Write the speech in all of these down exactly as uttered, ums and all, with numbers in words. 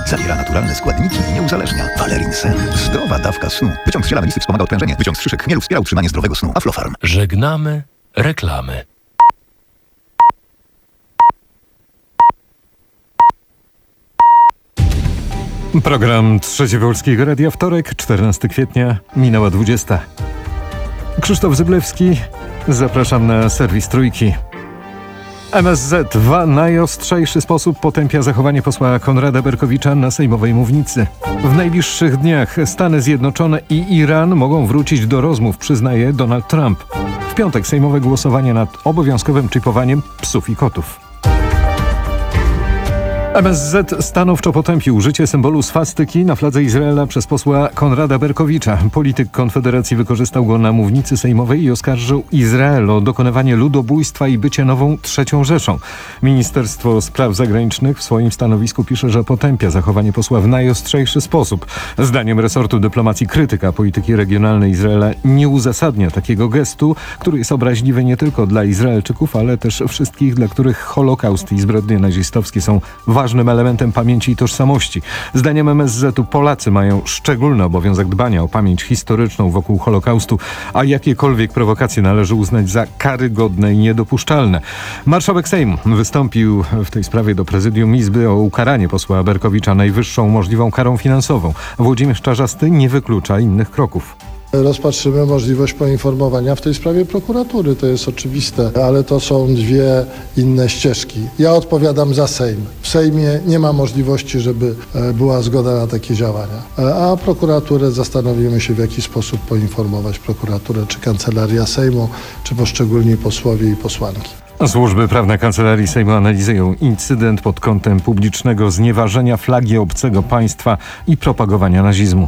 Zawiera naturalne składniki i nie uzależnia. Valerin Sen. Zdrowa dawka snu. Wyciąg z ziela melisy wspomaga odprężenie. Wyciąg z szyszek chmielu wspiera utrzymanie zdrowego snu. Aflofarm. Żegnamy reklamy. Program Trzeci Polskiego Radia, wtorek, czternastego kwietnia, minęła dwudziesta. Krzysztof Zyblewski, zapraszam na serwis Trójki. M S Z w najostrzejszy sposób potępia zachowanie posła Konrada Berkowicza na sejmowej mównicy. W najbliższych dniach Stany Zjednoczone i Iran mogą wrócić do rozmów, przyznaje Donald Trump. W piątek sejmowe głosowanie nad obowiązkowym czipowaniem psów i kotów. M S Z stanowczo potępił użycie symbolu swastyki na fladze Izraela przez posła Konrada Berkowicza. Polityk Konfederacji wykorzystał go na mównicy sejmowej i oskarżył Izrael o dokonywanie ludobójstwa i bycie nową trzecią Rzeszą. Ministerstwo Spraw Zagranicznych w swoim stanowisku pisze, że potępia zachowanie posła w najostrzejszy sposób. Zdaniem resortu dyplomacji krytyka polityki regionalnej Izraela nie uzasadnia takiego gestu, który jest obraźliwy nie tylko dla Izraelczyków, ale też wszystkich, dla których Holokaust i zbrodnie nazistowskie są ważnym elementem pamięci i tożsamości. Zdaniem M S Z-u Polacy mają szczególny obowiązek dbania o pamięć historyczną wokół Holokaustu, a jakiekolwiek prowokacje należy uznać za karygodne i niedopuszczalne. Marszałek Sejmu wystąpił w tej sprawie do Prezydium Izby o ukaranie posła Berkowicza najwyższą możliwą karą finansową. Włodzimierz Czarzasty nie wyklucza innych kroków. Rozpatrzymy możliwość poinformowania w tej sprawie prokuratury, to jest oczywiste, ale to są dwie inne ścieżki. Ja odpowiadam za Sejm. W Sejmie nie ma możliwości, żeby była zgoda na takie działania. A prokuraturę zastanowimy się, w jaki sposób poinformować prokuraturę, czy Kancelaria Sejmu, czy poszczególni posłowie i posłanki. Służby prawne Kancelarii Sejmu analizują incydent pod kątem publicznego znieważenia flagi obcego państwa i propagowania nazizmu.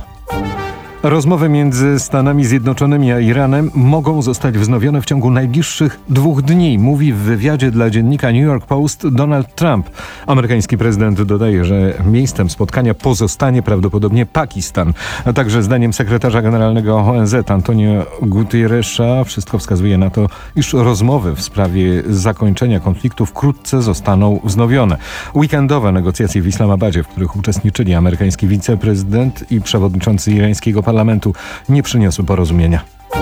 Rozmowy między Stanami Zjednoczonymi a Iranem mogą zostać wznowione w ciągu najbliższych dwóch dni, mówi w wywiadzie dla dziennika New York Post Donald Trump. Amerykański prezydent dodaje, że miejscem spotkania pozostanie prawdopodobnie Pakistan. A także zdaniem sekretarza generalnego O N Z Antonio Guterresa wszystko wskazuje na to, iż rozmowy w sprawie zakończenia konfliktu wkrótce zostaną wznowione. Weekendowe negocjacje w Islamabadzie, w których uczestniczyli amerykański wiceprezydent i przewodniczący irańskiego parlamentu, nie przyniosły porozumienia.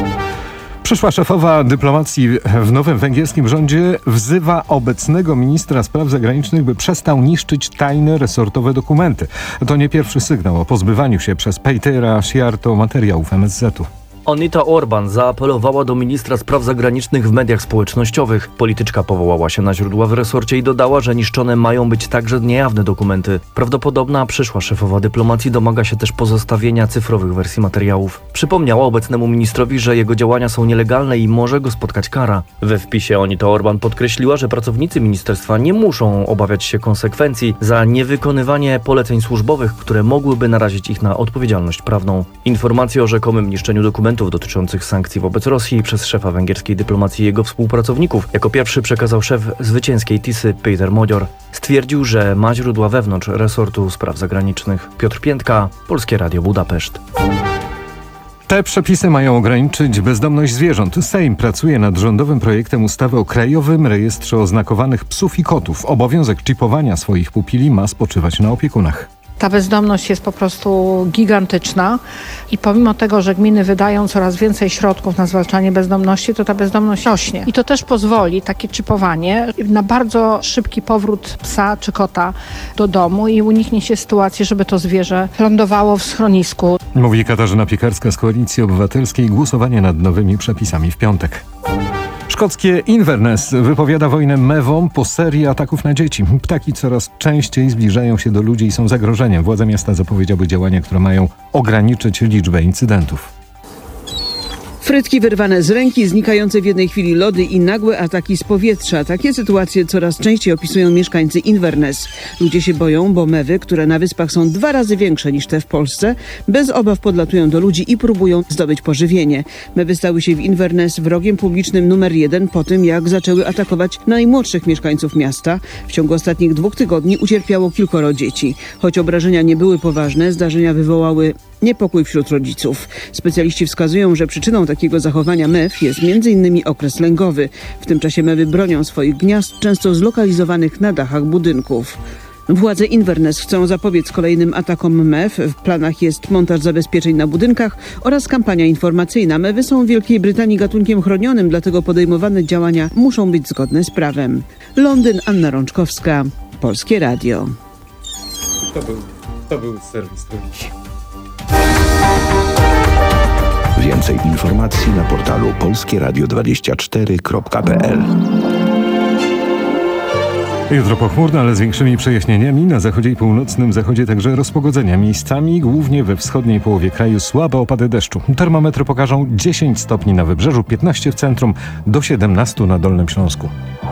Przyszła szefowa dyplomacji w nowym węgierskim rządzie wzywa obecnego ministra spraw zagranicznych, by przestał niszczyć tajne resortowe dokumenty. To nie pierwszy sygnał o pozbywaniu się przez Pétera Szijjártó materiałów M S Z-u. Anita Orban zaapelowała do ministra spraw zagranicznych w mediach społecznościowych. Polityczka powołała się na źródła w resorcie i dodała, że niszczone mają być także niejawne dokumenty. Prawdopodobna przyszła szefowa dyplomacji domaga się też pozostawienia cyfrowych wersji materiałów. Przypomniała obecnemu ministrowi, że jego działania są nielegalne i może go spotkać kara. We wpisie Anita Orban podkreśliła, że pracownicy ministerstwa nie muszą obawiać się konsekwencji za niewykonywanie poleceń służbowych, które mogłyby narazić ich na odpowiedzialność prawną. Informacje o rzekomym niszczeniu dokumentów dotyczących sankcji wobec Rosji przez szefa węgierskiej dyplomacji i jego współpracowników jako pierwszy przekazał szef zwycięskiej Tisy Péter Magyar. Stwierdził, że ma źródła wewnątrz resortu spraw zagranicznych. Piotr Piętka, Polskie Radio Budapeszt. Te przepisy mają ograniczyć bezdomność zwierząt. Sejm pracuje nad rządowym projektem ustawy o Krajowym Rejestrze Oznakowanych Psów i Kotów. Obowiązek czipowania swoich pupili ma spoczywać na opiekunach. Ta bezdomność jest po prostu gigantyczna i pomimo tego, że gminy wydają coraz więcej środków na zwalczanie bezdomności, to ta bezdomność rośnie. I to też pozwoli, takie czipowanie, na bardzo szybki powrót psa czy kota do domu i uniknie się sytuacji, żeby to zwierzę lądowało w schronisku. Mówi Katarzyna Piekarska z Koalicji Obywatelskiej. Głosowanie nad nowymi przepisami w piątek. Szkockie Inverness wypowiada wojnę mewom po serii ataków na dzieci. Ptaki coraz częściej zbliżają się do ludzi i są zagrożeniem. Władze miasta zapowiedziały działania, które mają ograniczyć liczbę incydentów. Frytki wyrwane z ręki, znikające w jednej chwili lody i nagłe ataki z powietrza. Takie sytuacje coraz częściej opisują mieszkańcy Inverness. Ludzie się boją, bo mewy, które na wyspach są dwa razy większe niż te w Polsce, bez obaw podlatują do ludzi i próbują zdobyć pożywienie. Mewy stały się w Inverness wrogiem publicznym numer jeden po tym, jak zaczęły atakować najmłodszych mieszkańców miasta. W ciągu ostatnich dwóch tygodni ucierpiało kilkoro dzieci. Choć obrażenia nie były poważne, zdarzenia wywołały niepokój wśród rodziców. Specjaliści wskazują, że przyczyną takiego zachowania mew jest między innymi okres lęgowy. W tym czasie mewy bronią swoich gniazd, często zlokalizowanych na dachach budynków. Władze Inverness chcą zapobiec kolejnym atakom M E F. W planach jest montaż zabezpieczeń na budynkach oraz kampania informacyjna. Mewy są w Wielkiej Brytanii gatunkiem chronionym, dlatego podejmowane działania muszą być zgodne z prawem. Londyn, Anna Rączkowska, Polskie Radio. To był, to był serwis Trójki. Więcej informacji na portalu polskie radio dwadzieścia cztery kropka p l. Jutro pochmurno, ale z większymi przejaśnieniami. Na zachodzie i północnym zachodzie także rozpogodzenia. Miejscami, głównie we wschodniej połowie kraju, słabe opady deszczu. Termometry pokażą dziesięć stopni na wybrzeżu, piętnaście w centrum, do siedemnastu na Dolnym Śląsku.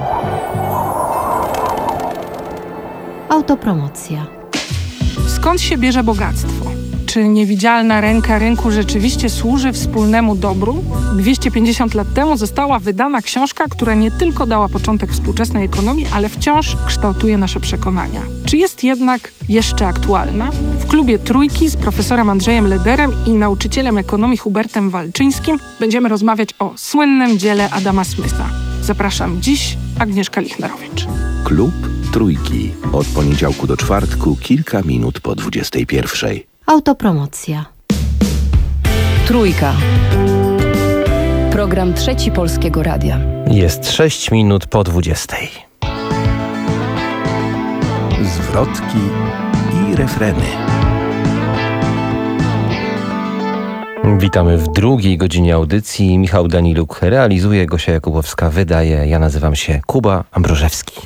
Autopromocja. Skąd się bierze bogactwo? Czy niewidzialna ręka rynku rzeczywiście służy wspólnemu dobru? dwieście pięćdziesiąt lat temu została wydana książka, która nie tylko dała początek współczesnej ekonomii, ale wciąż kształtuje nasze przekonania. Czy jest jednak jeszcze aktualna? W klubie Trójki z profesorem Andrzejem Lederem i nauczycielem ekonomii Hubertem Walczyńskim będziemy rozmawiać o słynnym dziele Adama Smitha. Zapraszam dziś, Agnieszka Lichnerowicz. Klub Trójki. Od poniedziałku do czwartku, kilka minut po dwudziestej pierwszej. Autopromocja. Trójka. Program Trzeci Polskiego Radia. Jest sześć minut po dwudziestej. Zwrotki i refreny. Witamy w drugiej godzinie audycji. Michał Daniluk realizuje, Gosia Jakubowska wydaje. Ja nazywam się Kuba Ambrożewski.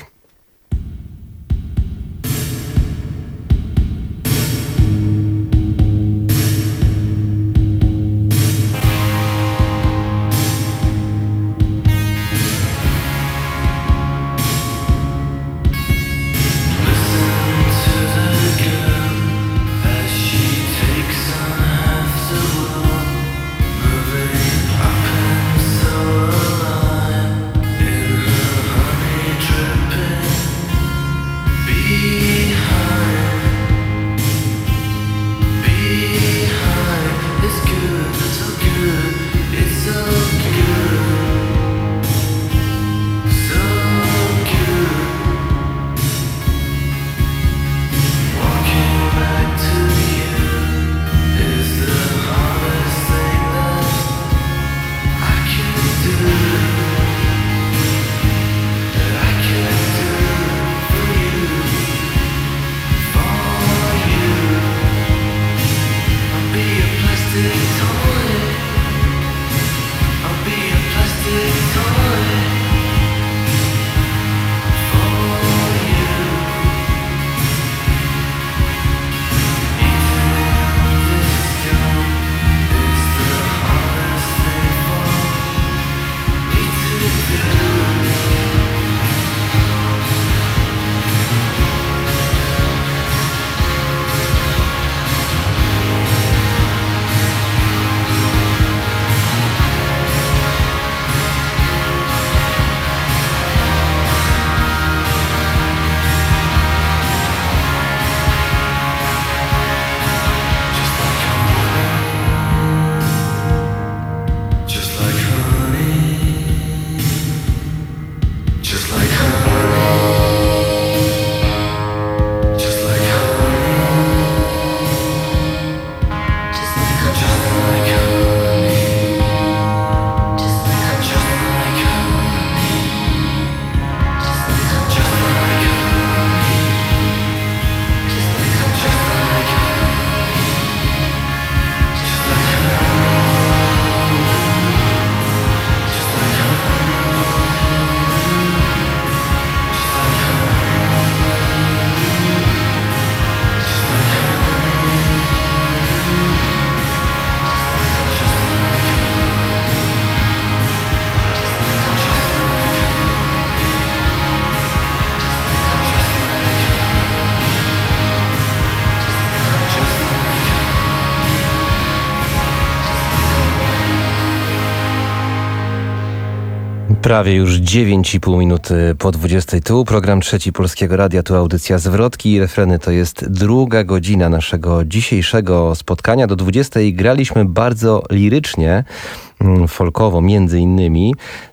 Prawie już dziewięć i pół minuty po dwudziestej. Tu program Trzeci Polskiego Radia, tu audycja Zwrotki i refreny. To jest druga godzina naszego dzisiejszego spotkania. Do dwudziestej graliśmy bardzo lirycznie, folkowo między innymi.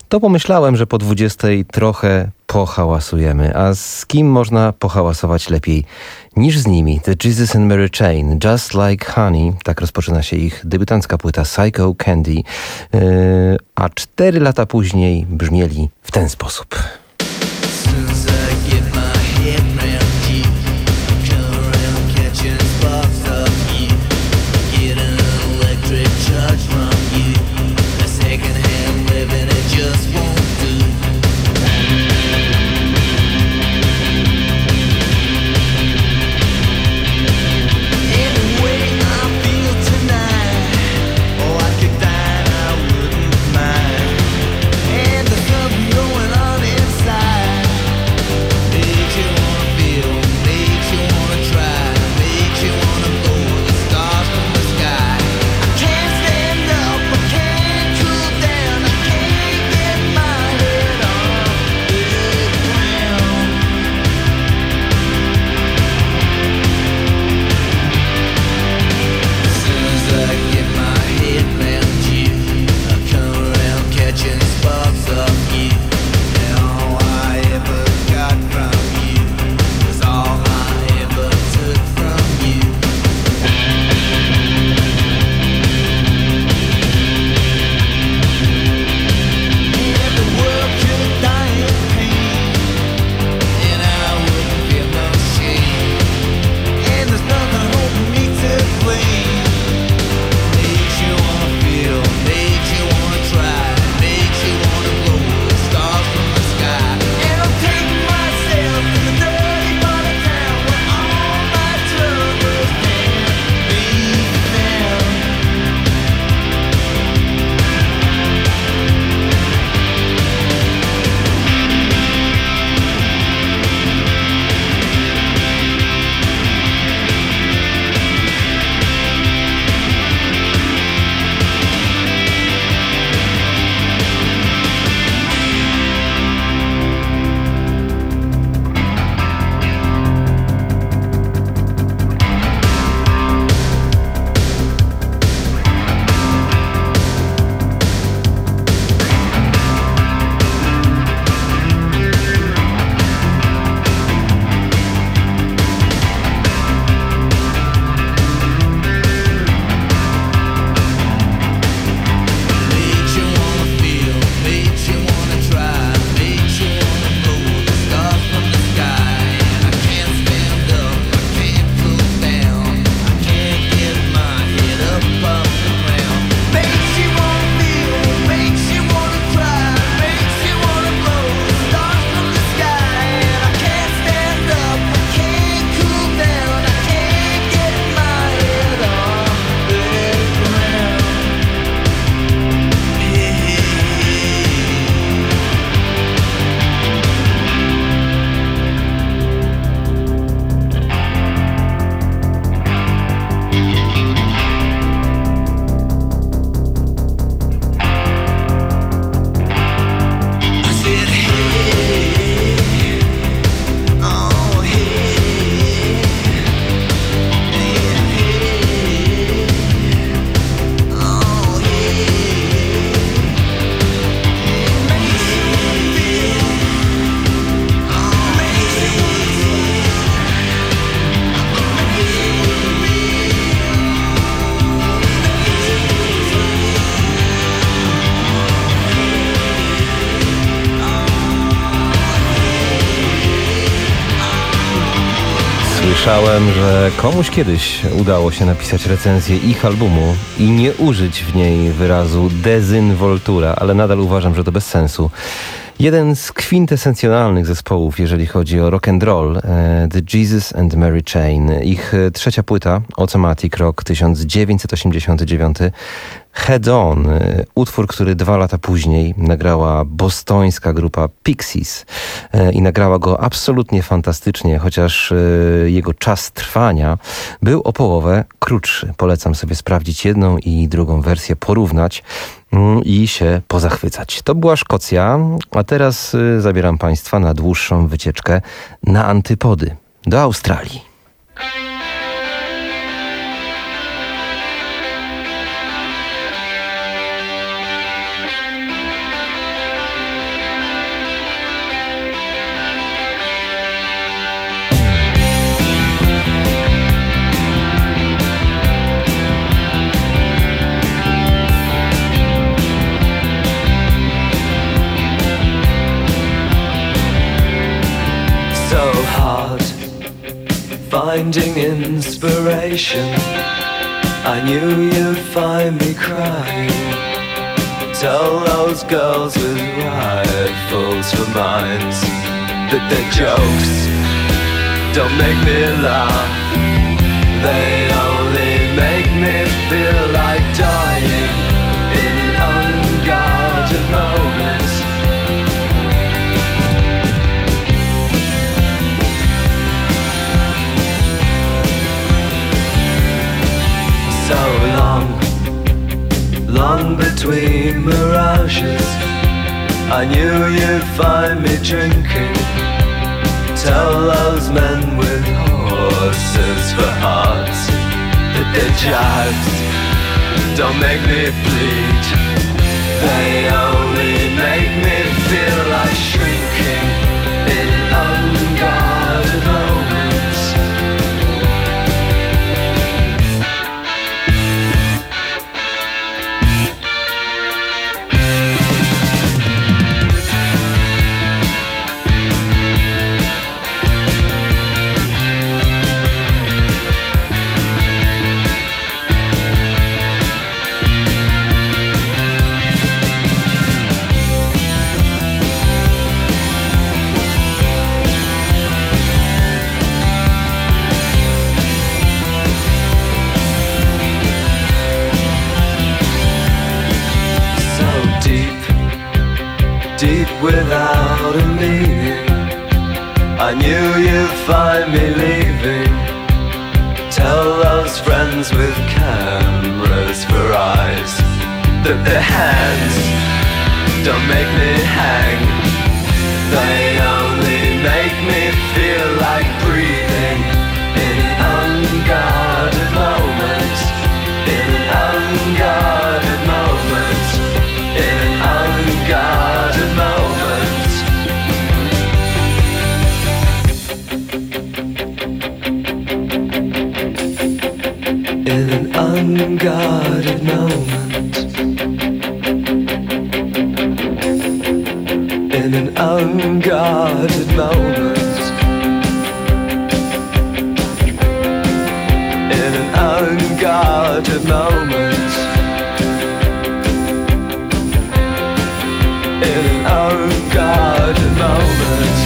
to pomyślałem, że po dwudziestej trochę pohałasujemy. A z kim można pohałasować lepiej niż z nimi? The Jesus and Mary Chain, Just Like Honey. Tak rozpoczyna się ich debiutancka płyta Psycho Candy. Yy, a cztery lata później brzmieli w ten sposób. Słyszałem, że komuś kiedyś udało się napisać recenzję ich albumu i nie użyć w niej wyrazu dezynwoltura, ale nadal uważam, że to bez sensu. Jeden z kwintesencjonalnych zespołów, jeżeli chodzi o rock and roll, The Jesus and Mary Chain. Ich trzecia płyta, Automatic Rock tysiąc dziewięćset osiemdziesiąty dziewiąty, Head On, utwór, który dwa lata później nagrała bostońska grupa Pixies i nagrała go absolutnie fantastycznie, chociaż jego czas trwania był o połowę krótszy. Polecam sobie sprawdzić jedną i drugą wersję, porównać i się pozachwycać. To była Szkocja, a teraz zabieram Państwa na dłuższą wycieczkę na antypody, do Australii. finding inspiration. I knew you'd find me crying. Tell those girls with rifles for minds that their jokes don't make me laugh. They only make me feel like dying in unguarded moments. So long, long between mirages. I knew you'd find me drinking. Tell those men with horses for hearts that their jibes don't make me bleed. They only make me feel like shrinking in unguarded moments. Without a meaning, I knew you'd find me leaving. Tell those friends with cameras for eyes that their hands don't make me hang. They only make me feel like breathing in unguarded moments. In unguarded moments. In unguarded moments. In an unguarded moment. In an unguarded moment. In an unguarded moment. In an unguarded moment.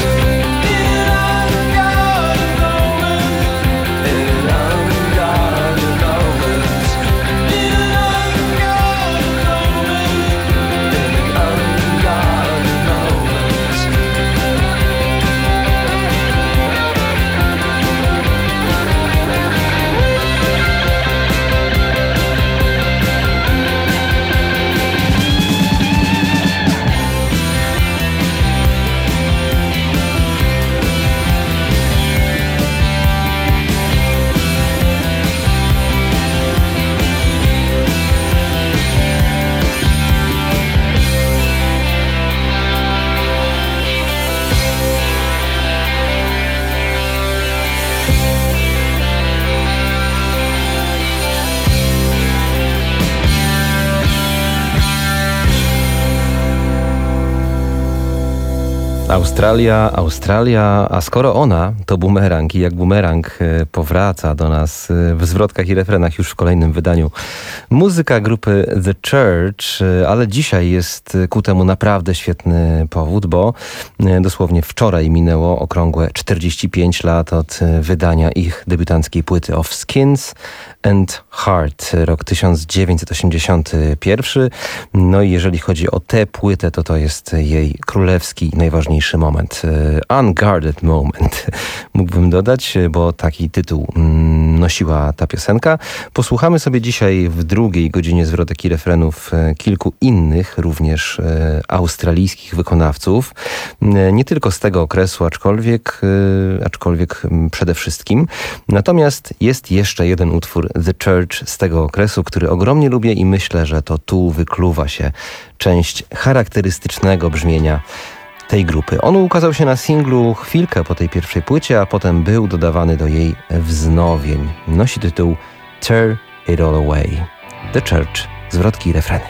Australia, Australia, a skoro ona to bumerang i jak bumerang powraca do nas w zwrotkach i refrenach już w kolejnym wydaniu. Muzyka grupy The Church, ale dzisiaj jest ku temu naprawdę świetny powód, bo dosłownie wczoraj minęło okrągłe czterdzieści pięć lat od wydania ich debiutanckiej płyty Of Skins and Heart, rok tysiąc dziewięćset osiemdziesiąty pierwszy. No i jeżeli chodzi o tę płytę, to to jest jej królewski, najważniejszy moment. Unguarded Moment, mógłbym dodać, bo taki tytuł nosiła ta piosenka. Posłuchamy sobie dzisiaj w drugiej godzinie zwrotek i refrenów kilku innych, również australijskich wykonawców. Nie tylko z tego okresu, aczkolwiek, aczkolwiek przede wszystkim. Natomiast jest jeszcze jeden utwór The Church z tego okresu, który ogromnie lubię i myślę, że to tu wykluwa się część charakterystycznego brzmienia tej grupy. On ukazał się na singlu chwilkę po tej pierwszej płycie, a potem był dodawany do jej wznowień. Nosi tytuł Tear It All Away. The Church, zwrotki i refreny.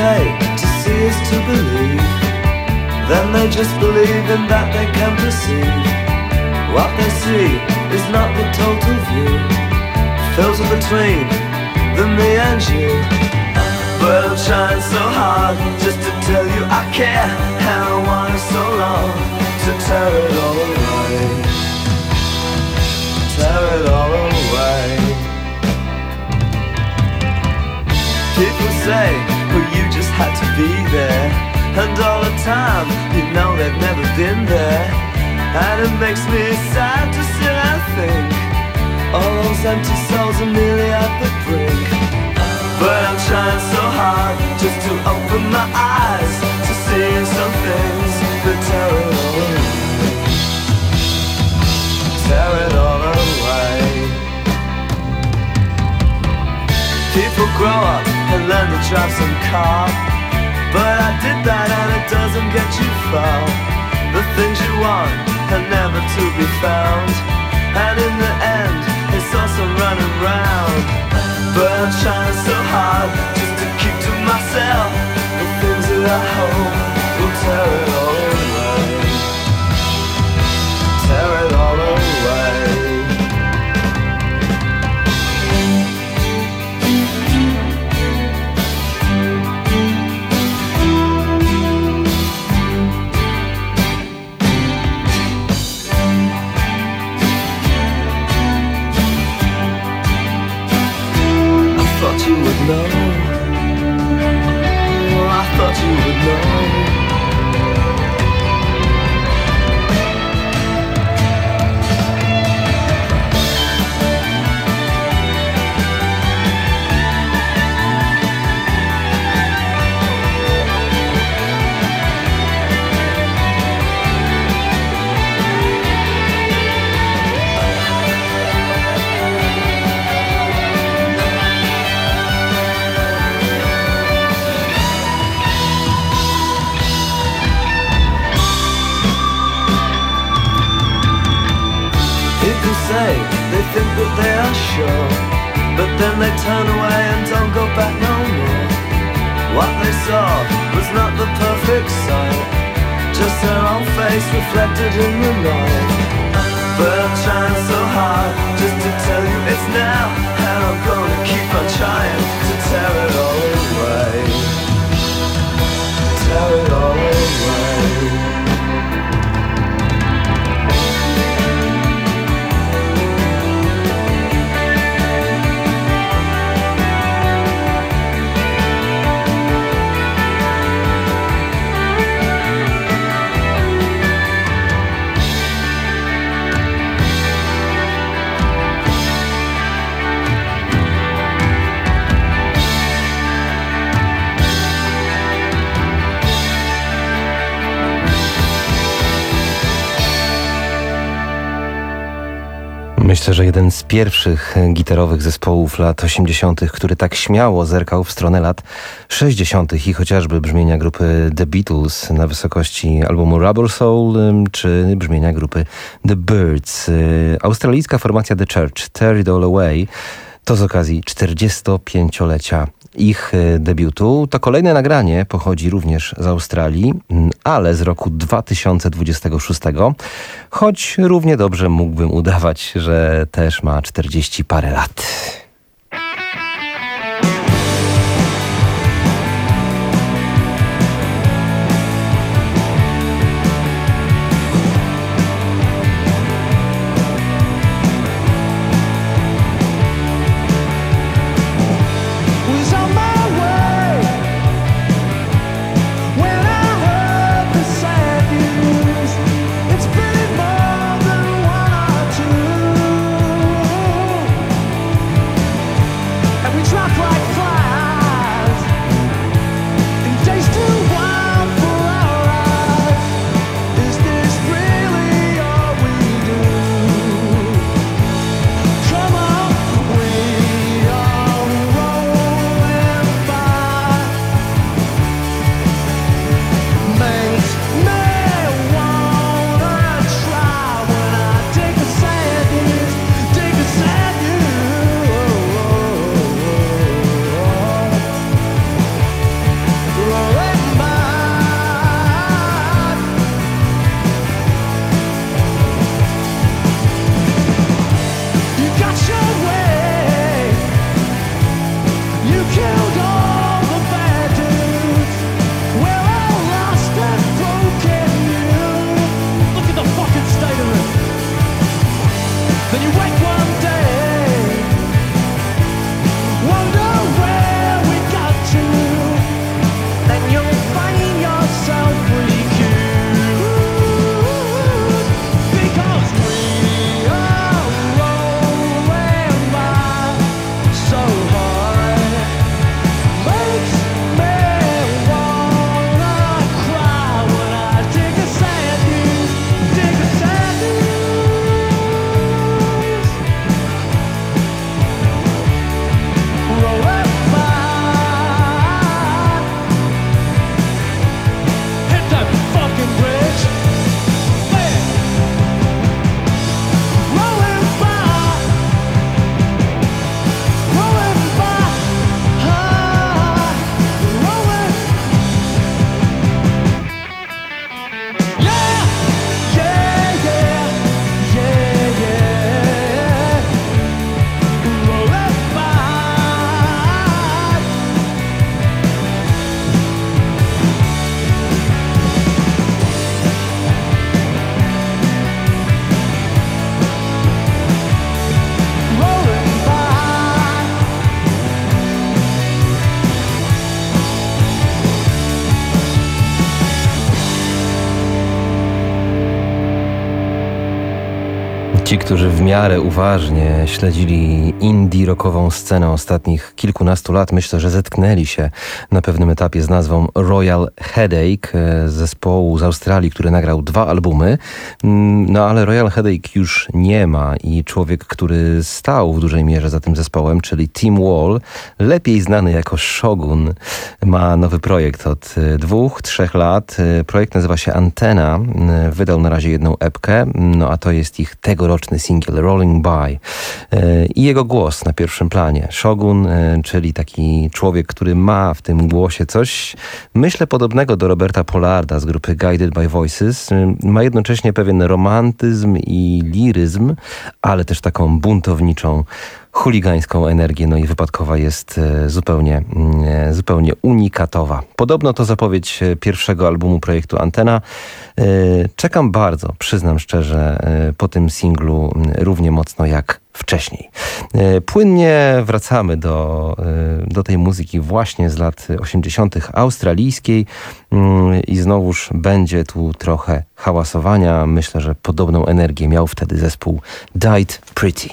say to see is to believe, then they just believe in that they can perceive. What they see is not the total view, filter between the me and you. But I'm trying so hard just to tell you I care, and I wanted so long to tear it all away, tear it all away. People say, well, you just had to be there, and all the time, you know they've never been there. And it makes me sad to sit and think, all those empty souls are nearly at the brink. But I'm trying so hard just to open my eyes to see some things that tear it all away, tear it all away. People grow up and learn to drive some car, but I did that and it doesn't get you far. The things you want are never to be found, and in the end it's also running round. But I'm trying so hard just to keep to myself the things that I hope will tear it all away, tear it all away. You would know. Oh, I thought you would know. They think that they are sure, but then they turn away and don't go back no more. What they saw was not the perfect sight, just their own face reflected in the night. But I'm trying so hard just to tell you it's now, and I'm gonna keep on trying to tear it all away, tear it all away. Myślę, że jeden z pierwszych gitarowych zespołów lat osiemdziesiątych, który tak śmiało zerkał w stronę lat sześćdziesiątych i chociażby brzmienia grupy The Beatles na wysokości albumu Rubber Soul, czy brzmienia grupy The Byrds. Australijska formacja The Church, Tear It All Away, to z okazji czterdziestopięciolecia ich debiutu. To kolejne nagranie pochodzi również z Australii, ale z roku dwa tysiące dwudziestego szóstego, choć równie dobrze mógłbym udawać, że też ma czterdzieści parę lat. It's been more than one or two. Ci, którzy w miarę uważnie śledzili indie rockową scenę ostatnich kilkunastu lat, myślę, że zetknęli się na pewnym etapie z nazwą Royal Headache, zespołu z Australii, który nagrał dwa albumy. No ale Royal Headache już nie ma i człowiek, który stał w dużej mierze za tym zespołem, czyli Tim Wall, lepiej znany jako Shogun, ma nowy projekt od dwóch, trzech lat. Projekt nazywa się Antenna. Wydał na razie jedną epkę, no a to jest ich tegoroczny singiel Rolling By i jego głos na pierwszym planie. Shogun, czyli taki człowiek, który ma w tym głosie coś, myślę, podobnego do Roberta Pollarda z grupy Guided by Voices. Ma jednocześnie pewien romantyzm i liryzm, ale też taką buntowniczą, chuligańską energię, no i wypadkowa jest zupełnie, zupełnie unikatowa. Podobno to zapowiedź pierwszego albumu projektu Antenna. Czekam bardzo, przyznam szczerze, po tym singlu równie mocno jak wcześniej. Płynnie wracamy do, do tej muzyki właśnie z lat osiemdziesiątych australijskiej i znowuż będzie tu trochę hałasowania. Myślę, że podobną energię miał wtedy zespół Died Pretty.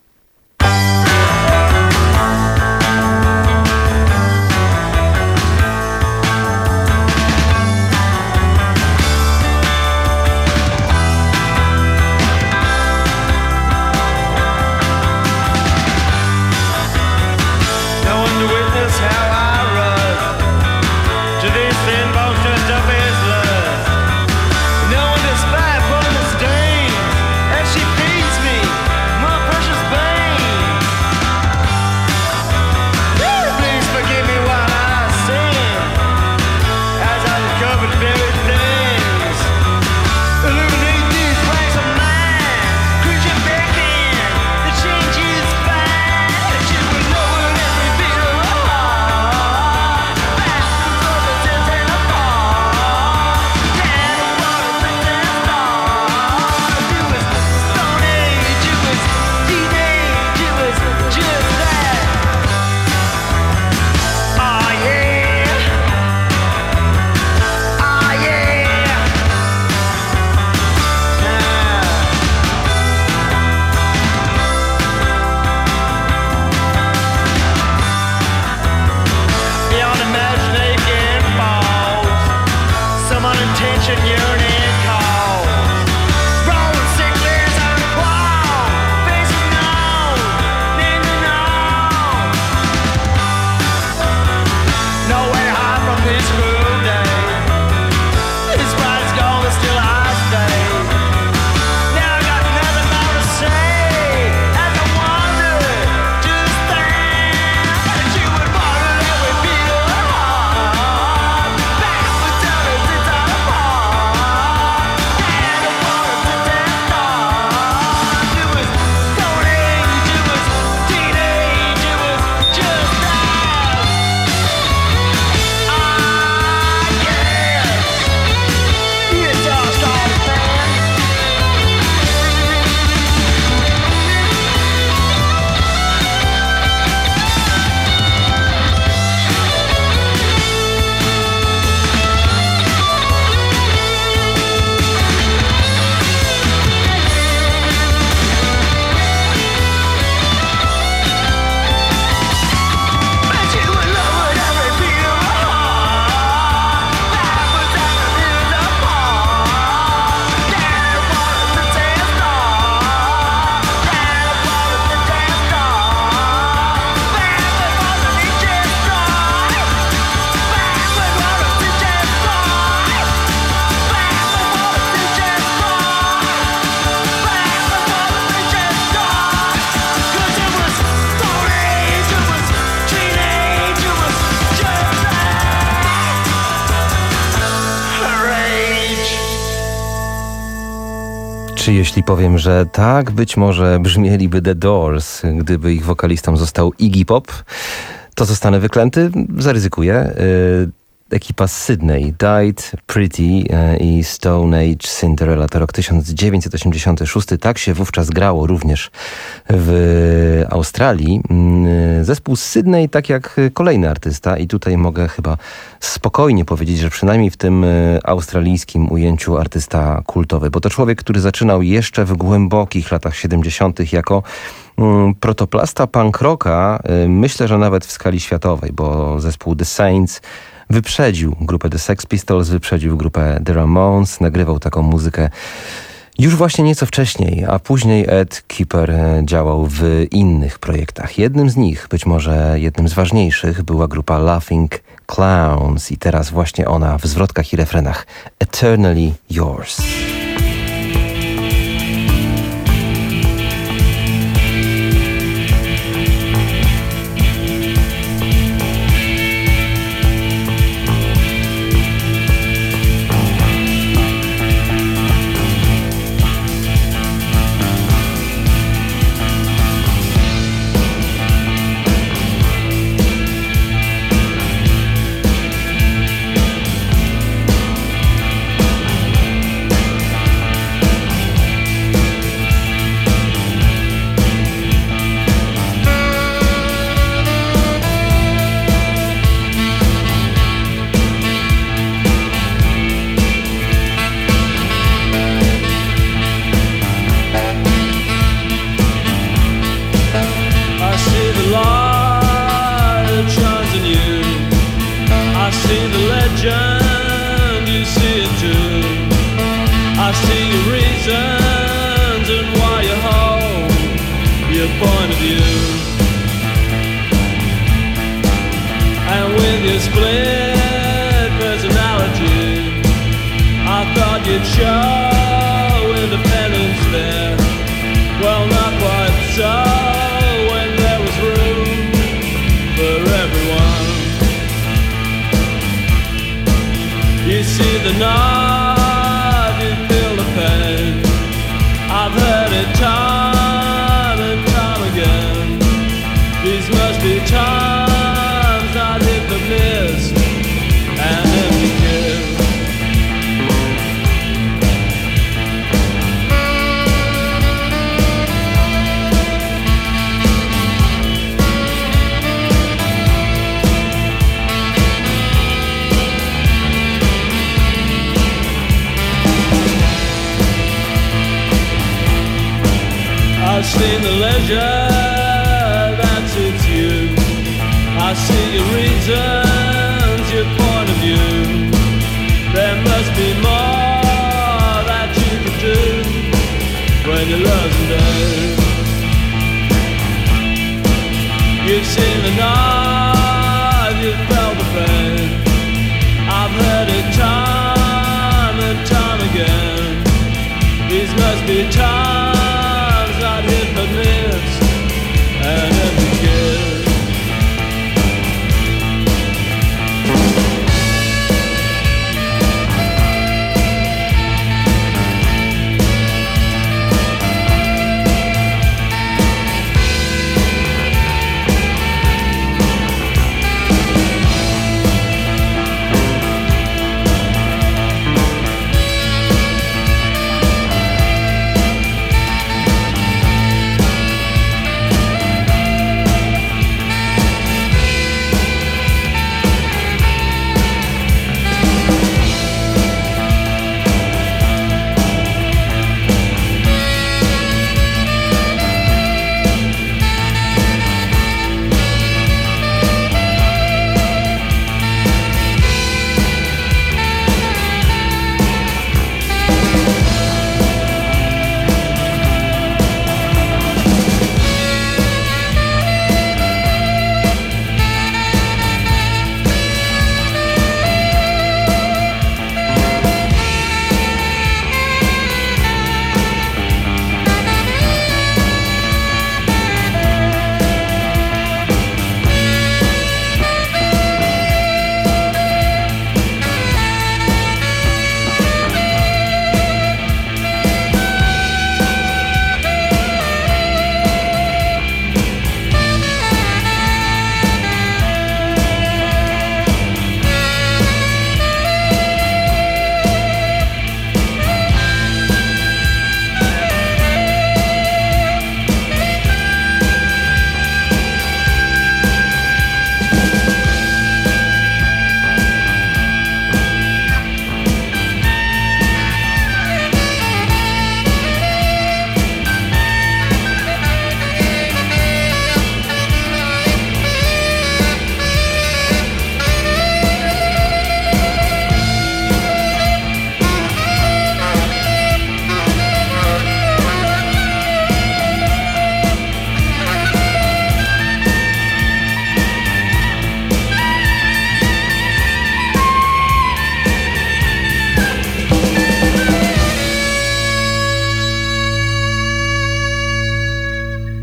Czy jeśli powiem, że tak, być może brzmieliby The Doors, gdyby ich wokalistą został Iggy Pop, to zostanę wyklęty? Zaryzykuję. ekipa z Sydney. Died Pretty i Stone Age Cinderella to rok tysiąc dziewięćset osiemdziesiąty szósty. Tak się wówczas grało również w Australii. Zespół z Sydney, tak jak kolejny artysta, i tutaj mogę chyba spokojnie powiedzieć, że przynajmniej w tym australijskim ujęciu artysta kultowy, bo to człowiek, który zaczynał jeszcze w głębokich latach siedemdziesiątych jako protoplasta punk rocka, myślę, że nawet w skali światowej, bo zespół The Saints wyprzedził grupę The Sex Pistols, wyprzedził grupę The Ramones, nagrywał taką muzykę już właśnie nieco wcześniej, a później Ed Kemper działał w innych projektach. Jednym z nich, być może jednym z ważniejszych, była grupa Laughing Clowns i teraz właśnie ona w zwrotkach i refrenach Eternally Yours. I've seen the leisure that suits you. I see your reasons, your point of view. There must be more that you can do when your love's in days. You've seen the knife, you've felt the pain. I've heard it time and time again. These must be times I'd hit the mist and empty kiss.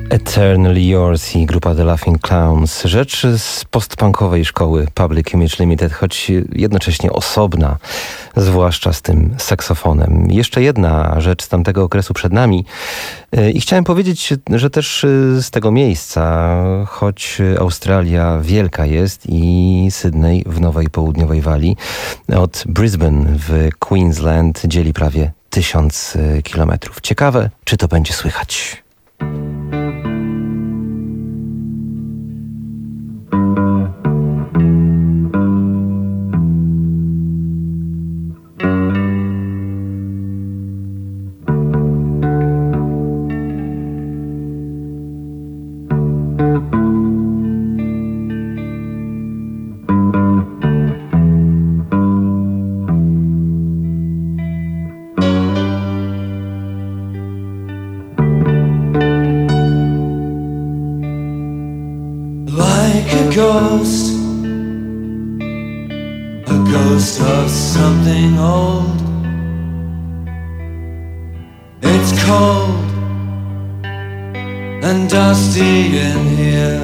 Eternally Yours i grupa The Laughing Clowns. Rzecz z postpunkowej szkoły Public Image Limited, choć jednocześnie osobna, zwłaszcza z tym saksofonem. Jeszcze jedna rzecz z tamtego okresu przed nami. I chciałem powiedzieć, że też z tego miejsca, choć Australia wielka jest i Sydney w Nowej Południowej Walii od Brisbane w Queensland dzieli prawie tysiąc kilometrów. Ciekawe, czy to będzie słychać. Ghost, a ghost of something old. It's cold and dusty in here,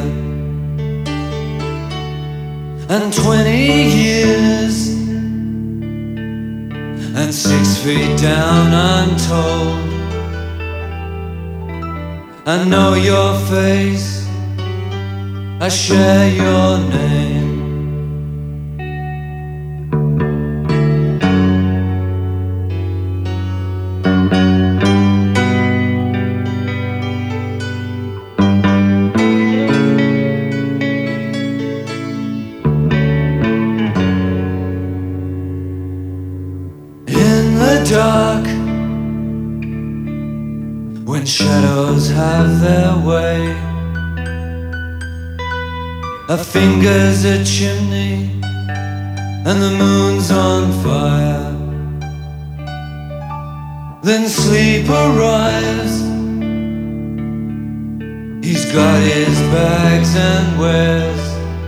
and twenty years and six feet down untold. I know your face, I share your name. In the dark, when shadows have their way, a finger's a chimney and the moon's on fire. Then sleep arrives, he's got his bags and wares,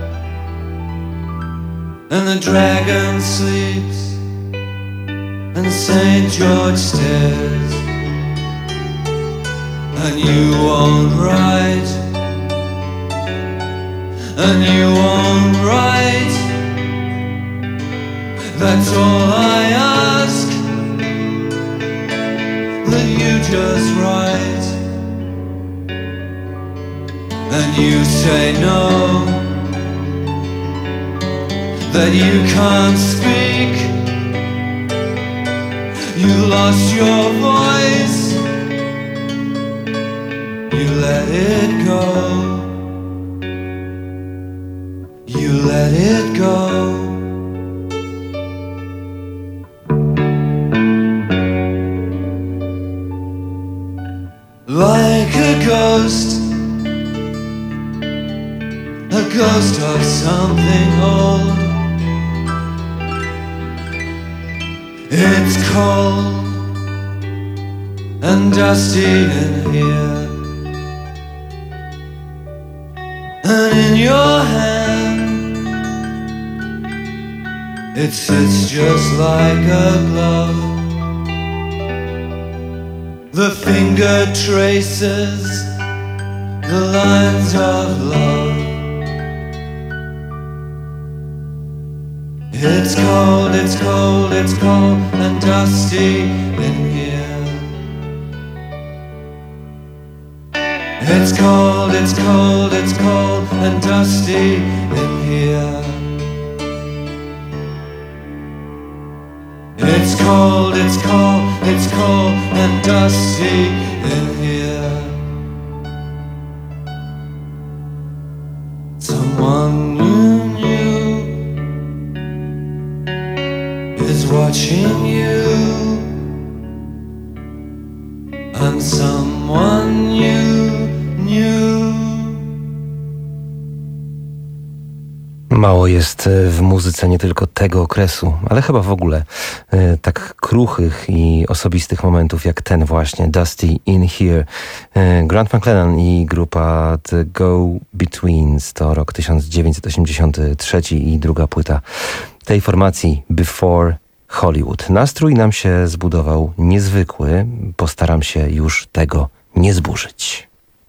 and the dragon sleeps and Saint George stares. And you won't write, and you won't write. That's all I ask, that you just write. And you say no, that you can't speak. You lost your voice, you let it go. You let it go. Like a ghost, a ghost of something old. It's cold and dusty in here, and in your hand it sits just like a glove. The finger traces the lines of love. It's cold, it's cold, it's cold and dusty in here. It's cold, it's cold, it's cold and dusty in here. It's cold, it's cold, it's cold and dusty in here. Someone you knew is watching you, and someone you knew. Mało jest w muzyce nie tylko tego okresu, ale chyba w ogóle e, tak kruchych i osobistych momentów jak ten właśnie, Dusty in Here. E, Grant McLennan i grupa The Go-Betweens to rok tysiąc dziewięćset osiemdziesiąty trzeci i druga płyta tej formacji Before Hollywood. Nastrój nam się zbudował niezwykły, postaram się już tego nie zburzyć.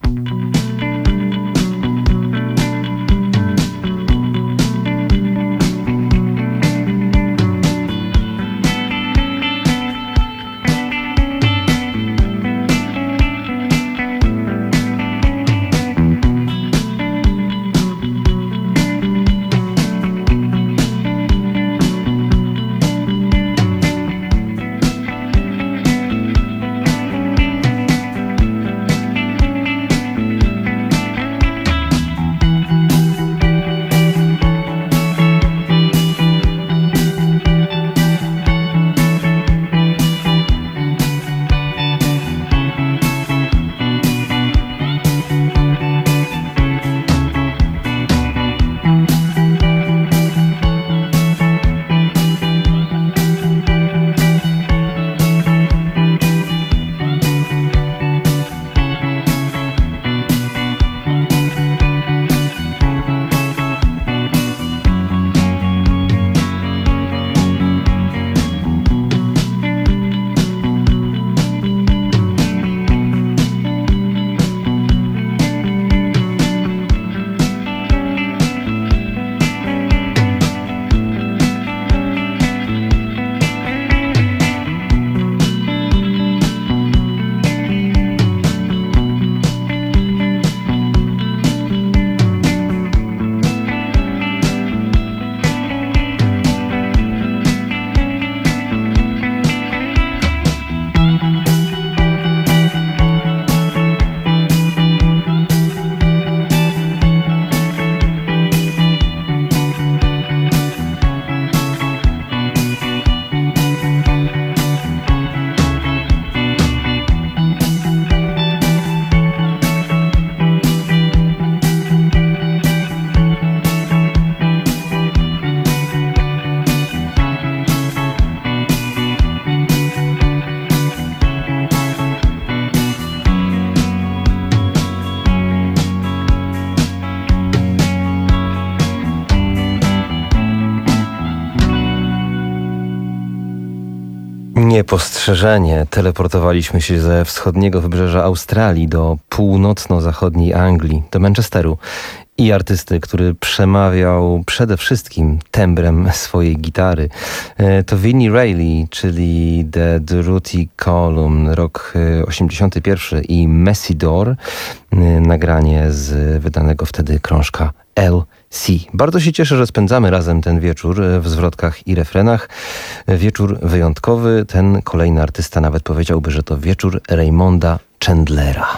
Niepostrzeżenie teleportowaliśmy się ze wschodniego wybrzeża Australii do północno-zachodniej Anglii, do Manchesteru i artysty, który przemawiał przede wszystkim tembrem swojej gitary. To Vini Reilly, czyli The Durutti Column, rok osiemdziesiąty pierwszy i Messidor, nagranie z wydanego wtedy krążka L C. Bardzo się cieszę, że spędzamy razem ten wieczór w zwrotkach i refrenach. Wieczór wyjątkowy. Ten kolejny artysta nawet powiedziałby, że to wieczór Raymonda Chandlera.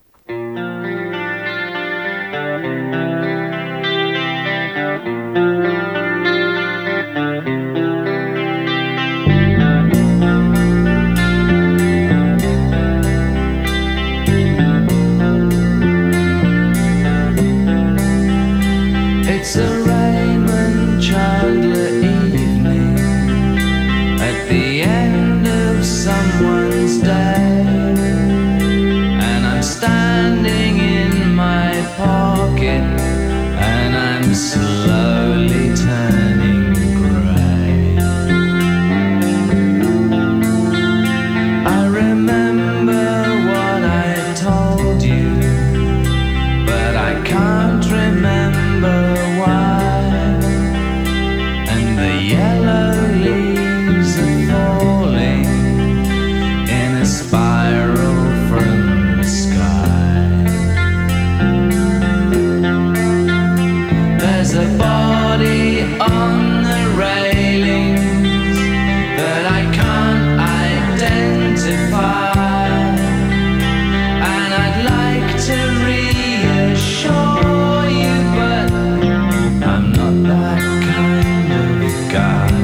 It's a Raymond Chandler evening at the end of someone's day, and I'm standing in my pocket and I'm slowly turning grey. I remember what I told you, but I can't remember yellow leaves are falling in a spiral from the sky. There's a body on the railings that I can't identify, and I'd like to reassure you, but I'm not that kind of guy.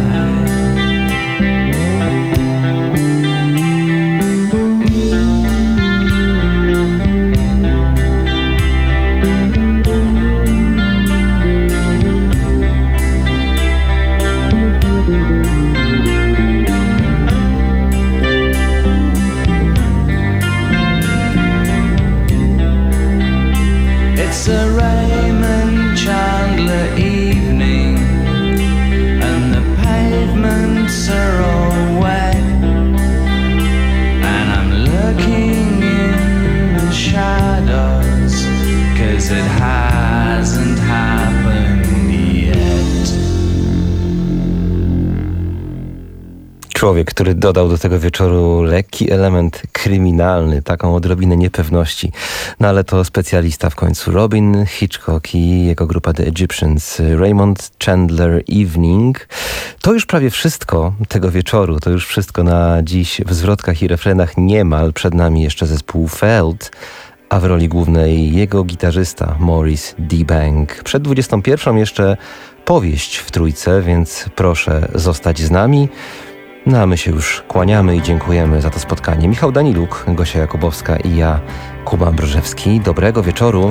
człowiek, który dodał do tego wieczoru lekki element kryminalny, taką odrobinę niepewności. No ale to specjalista w końcu. Robin Hitchcock i jego grupa The Egyptians, Raymond Chandler Evening. To już prawie wszystko tego wieczoru, to już wszystko na dziś w zwrotkach i refrenach niemal. Przed nami jeszcze zespół Felt, a w roli głównej jego gitarzysta Maurice D-Bank. Przed dwudziestą pierwszą jeszcze powieść w trójce, więc proszę zostać z nami. No a my się już kłaniamy i dziękujemy za to spotkanie. Michał Daniluk, Gosia Jakubowska i ja, Kuba Brzeżewski. Dobrego wieczoru.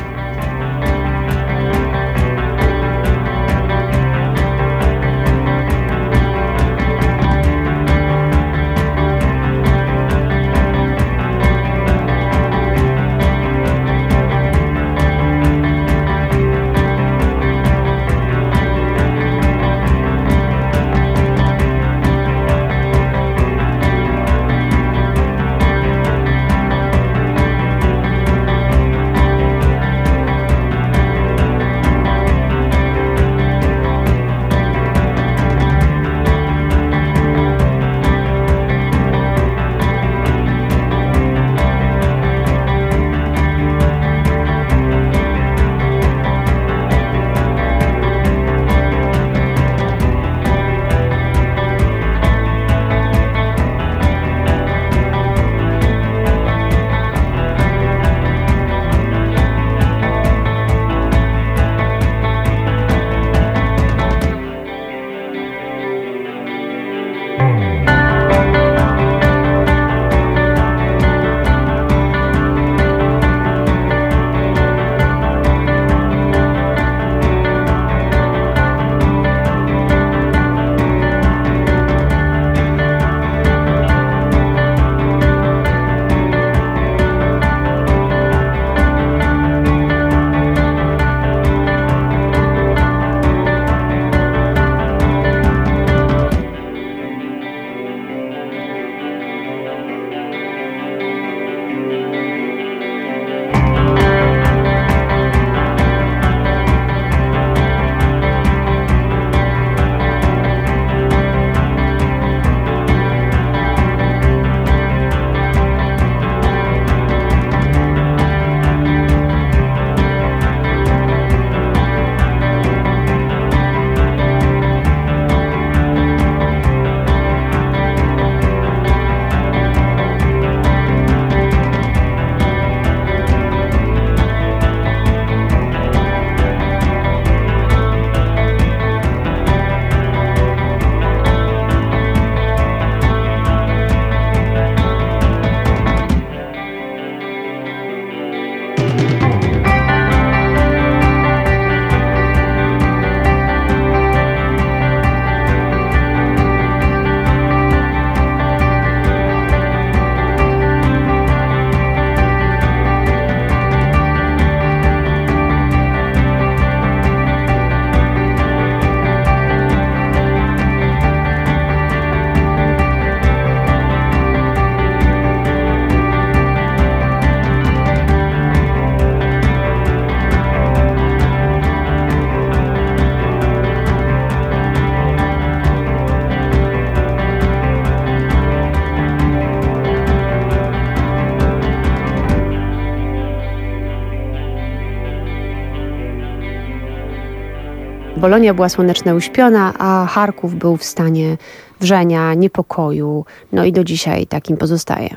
Bolonia była słonecznie uśpiona, a Charków był w stanie wrzenia, niepokoju, no i do dzisiaj takim pozostaje.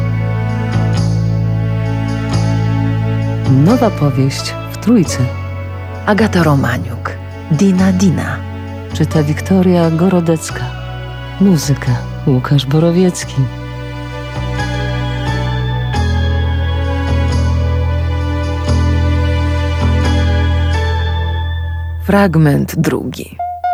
Nowa powieść w trójce. Agata Romaniuk, Dina Dina. Czyta Wiktoria Gorodecka. Muzyka Łukasz Borowiecki. Fragment drugi.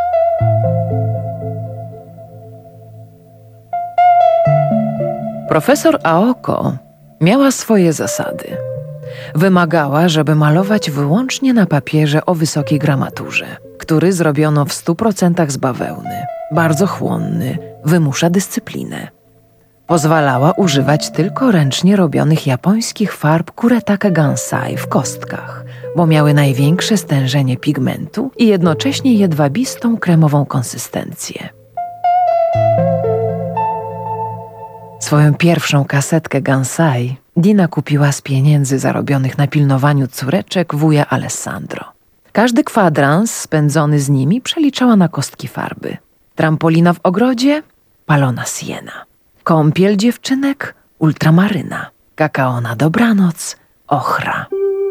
Profesor Aoko miała swoje zasady. Wymagała, żeby malować wyłącznie na papierze o wysokiej gramaturze, który zrobiono w stu procentach z bawełny. Bardzo chłonny, wymusza dyscyplinę. Pozwalała używać tylko ręcznie robionych japońskich farb Kuretake Gansai w kostkach, bo miały największe stężenie pigmentu i jednocześnie jedwabistą kremową konsystencję. Swoją pierwszą kasetkę Gansai Dina kupiła z pieniędzy zarobionych na pilnowaniu córeczek wuja Alessandro. Każdy kwadrans spędzony z nimi przeliczała na kostki farby. Trampolina w ogrodzie – palona siena. Kąpiel dziewczynek – ultramaryna. Kakao na dobranoc – ochra.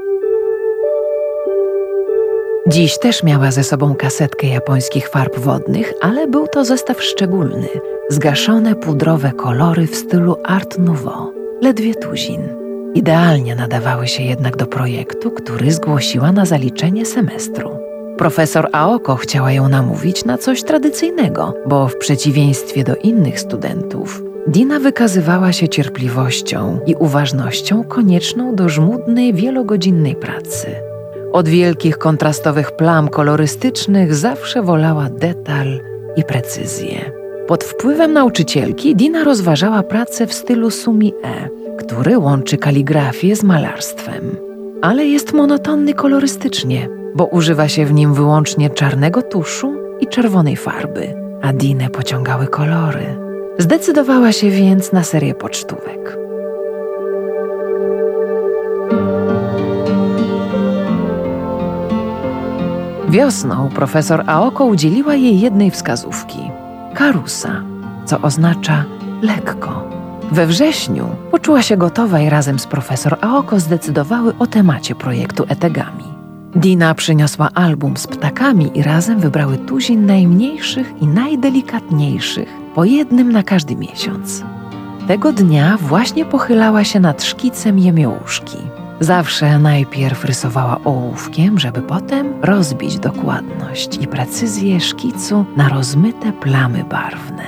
Dziś też miała ze sobą kasetkę japońskich farb wodnych, ale był to zestaw szczególny. Zgaszone pudrowe kolory w stylu Art Nouveau. Ledwie tuzin. Idealnie nadawały się jednak do projektu, który zgłosiła na zaliczenie semestru. Profesor Aoko chciała ją namówić na coś tradycyjnego, bo w przeciwieństwie do innych studentów, Dina wykazywała się cierpliwością i uważnością konieczną do żmudnej, wielogodzinnej pracy. Od wielkich kontrastowych plam kolorystycznych zawsze wolała detal i precyzję. Pod wpływem nauczycielki Dina rozważała pracę w stylu sumi-e, który łączy kaligrafię z malarstwem. Ale jest monotonny kolorystycznie, bo używa się w nim wyłącznie czarnego tuszu i czerwonej farby, a Dinę pociągały kolory. Zdecydowała się więc na serię pocztówek. Wiosną profesor Aoko udzieliła jej jednej wskazówki – karusa, co oznacza lekko. We wrześniu poczuła się gotowa i razem z profesor Aoko zdecydowały o temacie projektu Etegami. Dina przyniosła album z ptakami i razem wybrały tuzin najmniejszych i najdelikatniejszych, po jednym na każdy miesiąc. Tego dnia właśnie pochylała się nad szkicem jemiołuszki. Zawsze najpierw rysowała ołówkiem, żeby potem rozbić dokładność i precyzję szkicu na rozmyte plamy barwne.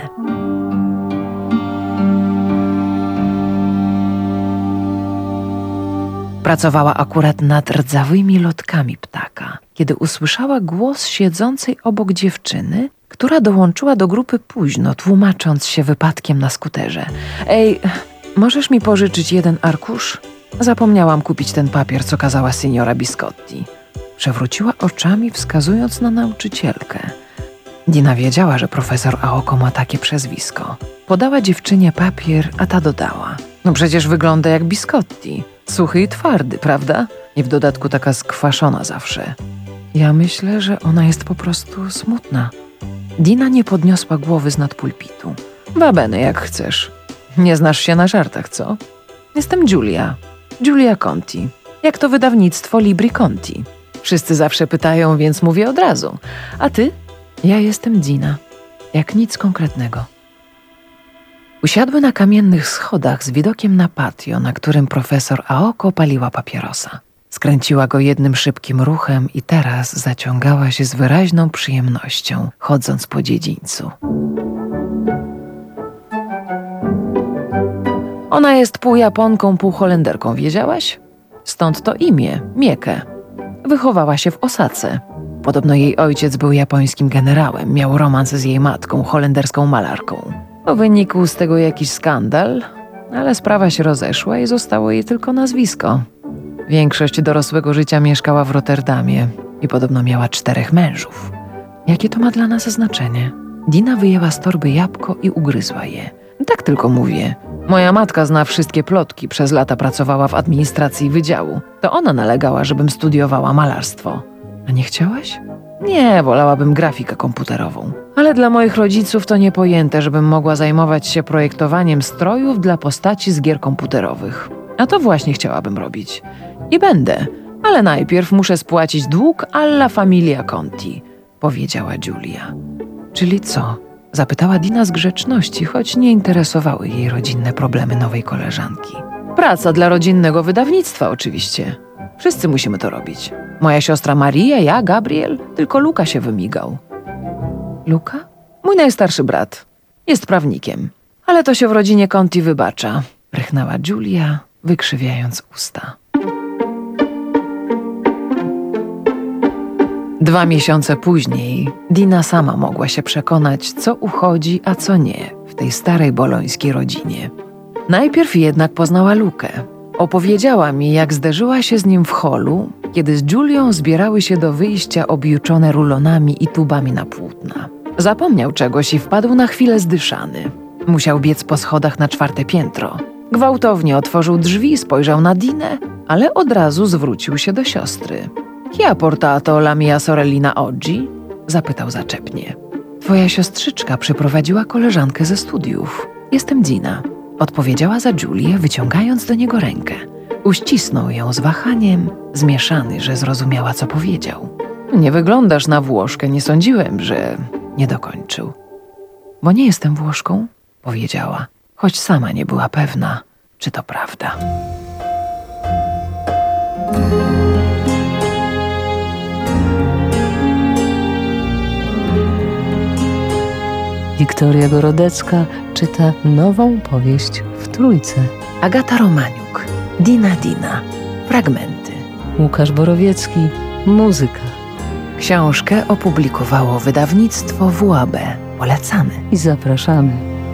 Pracowała akurat nad rdzawymi lotkami ptaka, kiedy usłyszała głos siedzącej obok dziewczyny, która dołączyła do grupy późno, tłumacząc się wypadkiem na skuterze. Ej, możesz mi pożyczyć jeden arkusz? Zapomniałam kupić ten papier, co kazała signora Biscotti. Przewróciła oczami, wskazując na nauczycielkę. Dina wiedziała, że profesor Aoko ma takie przezwisko. Podała dziewczynie papier, a ta dodała. No przecież wygląda jak Biscotti. Suchy i twardy, prawda? I w dodatku taka skwaszona zawsze. Ja myślę, że ona jest po prostu smutna. Dina nie podniosła głowy z nad pulpitu. Babeny, jak chcesz. Nie znasz się na żartach, co? Jestem Giulia. Giulia Conti. Jak to wydawnictwo Libri Conti. Wszyscy zawsze pytają, więc mówię od razu. A ty? Ja jestem Dina. Jak nic konkretnego. Usiadły na kamiennych schodach z widokiem na patio, na którym profesor Aoko paliła papierosa. Skręciła go jednym szybkim ruchem i teraz zaciągała się z wyraźną przyjemnością, chodząc po dziedzińcu. Ona jest pół Japonką, pół Holenderką, wiedziałaś? Stąd to imię, Mieke. Wychowała się w Osace. Podobno jej ojciec był japońskim generałem, miał romans z jej matką, holenderską malarką. W wyniku z tego jakiś skandal, ale sprawa się rozeszła i zostało jej tylko nazwisko. Większość dorosłego życia mieszkała w Rotterdamie i podobno miała czterech mężów. Jakie to ma dla nas znaczenie? Dina wyjęła z torby jabłko i ugryzła je. Tak tylko mówię. Moja matka zna wszystkie plotki, przez lata pracowała w administracji wydziału. To ona nalegała, żebym studiowała malarstwo. A nie chciałaś? Nie, wolałabym grafikę komputerową. Ale dla moich rodziców to niepojęte, żebym mogła zajmować się projektowaniem strojów dla postaci z gier komputerowych. A to właśnie chciałabym robić. I będę, ale najpierw muszę spłacić dług alla familia Conti, powiedziała Giulia. Czyli co? Zapytała Dina z grzeczności, choć nie interesowały jej rodzinne problemy nowej koleżanki. Praca dla rodzinnego wydawnictwa oczywiście. Wszyscy musimy to robić. Moja siostra Maria, ja, Gabriel, tylko Luka się wymigał. Luka? Mój najstarszy brat. Jest prawnikiem. Ale to się w rodzinie Conti wybacza, rychnęła Giulia, wykrzywiając usta. Dwa miesiące później Dina sama mogła się przekonać, co uchodzi, a co nie w tej starej bolońskiej rodzinie. Najpierw jednak poznała Lukę. Opowiedziała mi, jak zderzyła się z nim w holu, kiedy z Giulią zbierały się do wyjścia objuczone rulonami i tubami na płótna. Zapomniał czegoś i wpadł na chwilę zdyszany. Musiał biec po schodach na czwarte piętro. Gwałtownie otworzył drzwi, spojrzał na Dinę, ale od razu zwrócił się do siostry. Chi ha portato la mia sorellina oggi? Zapytał zaczepnie. Twoja siostrzyczka przyprowadziła koleżankę ze studiów. Jestem Dina. Odpowiedziała za Julię, wyciągając do niego rękę. Uścisnął ją z wahaniem, zmieszany, że zrozumiała, co powiedział. Nie wyglądasz na Włoszkę, nie sądziłem, że... Nie dokończył. Bo nie jestem Włoszką, powiedziała, choć sama nie była pewna, czy to prawda. Wiktoria Gorodecka czyta nową powieść w Trójce. Agata Romaniuk, Dina Dina, fragmenty. Łukasz Borowiecki, muzyka. Książkę opublikowało wydawnictwo W U A B. Polecamy. I zapraszamy.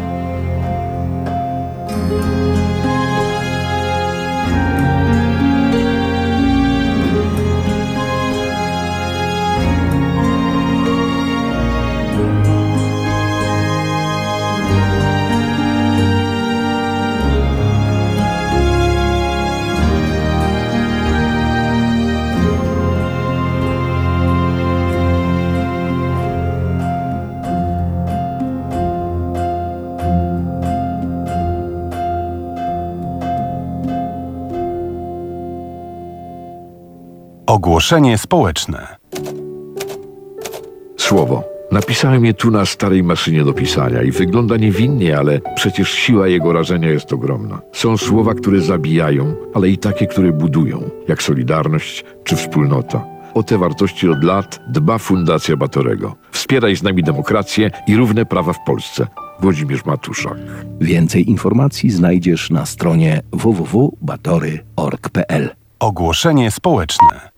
Ogłoszenie społeczne. Słowo. Napisałem je tu na starej maszynie do pisania i wygląda niewinnie, ale przecież siła jego rażenia jest ogromna. Są słowa, które zabijają, ale i takie, które budują, jak solidarność czy wspólnota. O te wartości od lat dba Fundacja Batorego. Wspieraj z nami demokrację i równe prawa w Polsce. Włodzimierz Matuszak. Więcej informacji znajdziesz na stronie w w w kropka batory kropka org kropka p l. Ogłoszenie społeczne.